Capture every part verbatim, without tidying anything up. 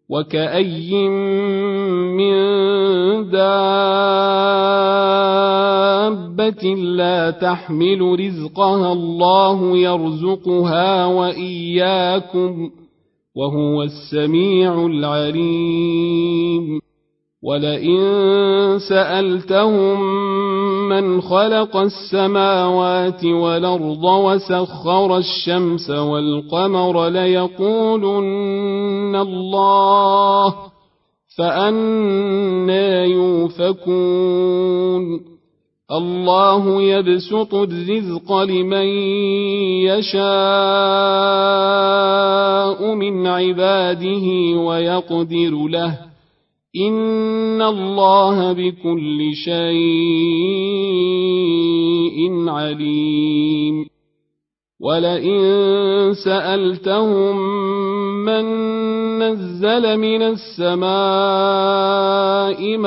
وكأي من دابة لا تحمل رزقها الله يرزقها وإياكم وهو السميع العليم ولئن سألتهم من خلق السماوات والأرض وسخر الشمس والقمر ليقولن الله فأنى يؤفكون الله يبسط الرزق لمن يشاء من عباده ويقدر له إن الله بكل شيء عليم ولئن سألتهم من نزل من السماء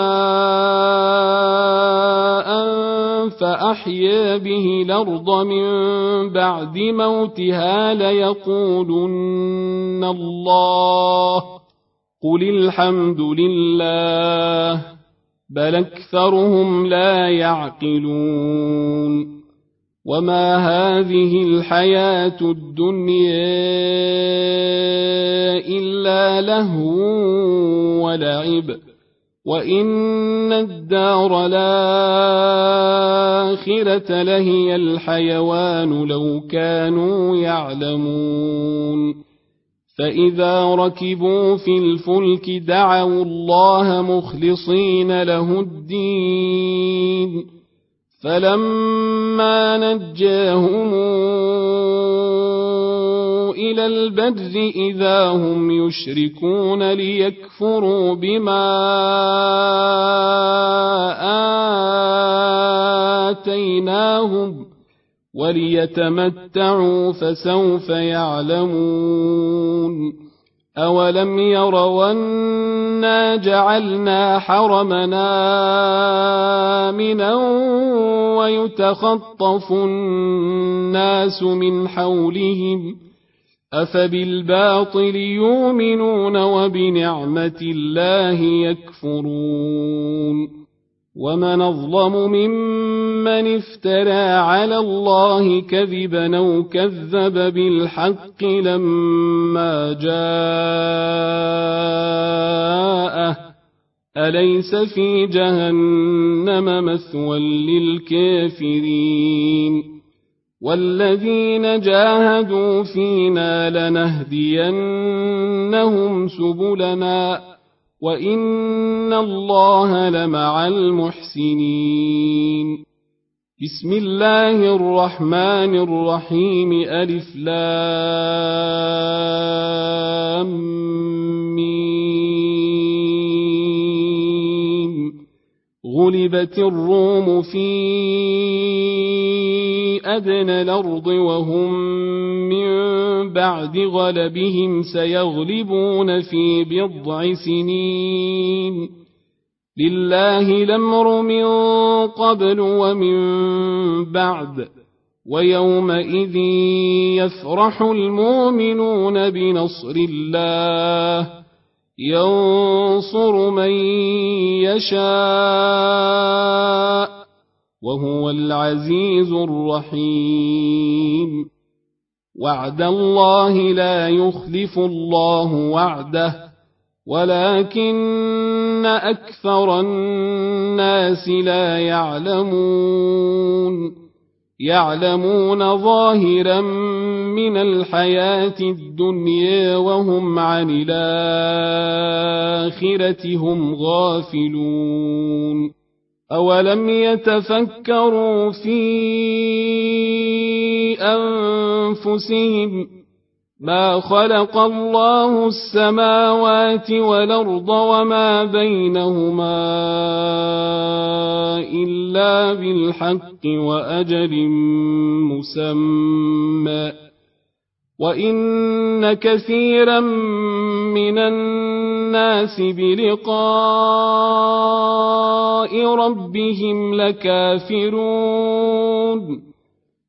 ماء فأحيا به الأرض من بعد موتها ليقولن الله قل الحمد لله بل أكثرهم لا يعقلون وما هذه الحياة الدنيا إلا لهو ولعب وإن الدار الآخرة لهي الحيوان لو كانوا يعلمون فإذا ركبوا في الفلك دعوا الله مخلصين له الدين فلما نجاهم إلى البر إذا هم يشركون ليكفروا بما آتيناهم وليتمتعوا فسوف يعلمون أولم يروا أنا جعلنا حرمنا آمنا ويتخطف الناس من حولهم أفبالباطل يؤمنون وبنعمة الله يكفرون ومن أظلم ممن افترى على الله كذبا أو كذب بالحق لما جاءه أليس في جهنم مثوى للكافرين والذين جاهدوا فينا لنهدينهم سبلنا وإن الله لمع المحسنين بسم الله الرحمن الرحيم ألف لام ميم غلبت الروم في أدنى الأرض وهم من بعد غلبهم سيغلبون في بضع سنين لله الأمر من قبل ومن بعد ويومئذ يفرح المؤمنون بنصر الله ينصر من يشاء وهو العزيز الرحيم وعد الله لا يخلف الله وعده ولكن أكثر الناس لا يعلمون يعلمون ظاهرا من الحياة الدنيا وهم عن الآخرة هم غافلون أولم يتفكروا في أنفسهم ما خلق الله السماوات والأرض وما بينهما إلا بالحق وأجل مسمى وإن كثيرا من الناس بلقاء ربهم لكافرون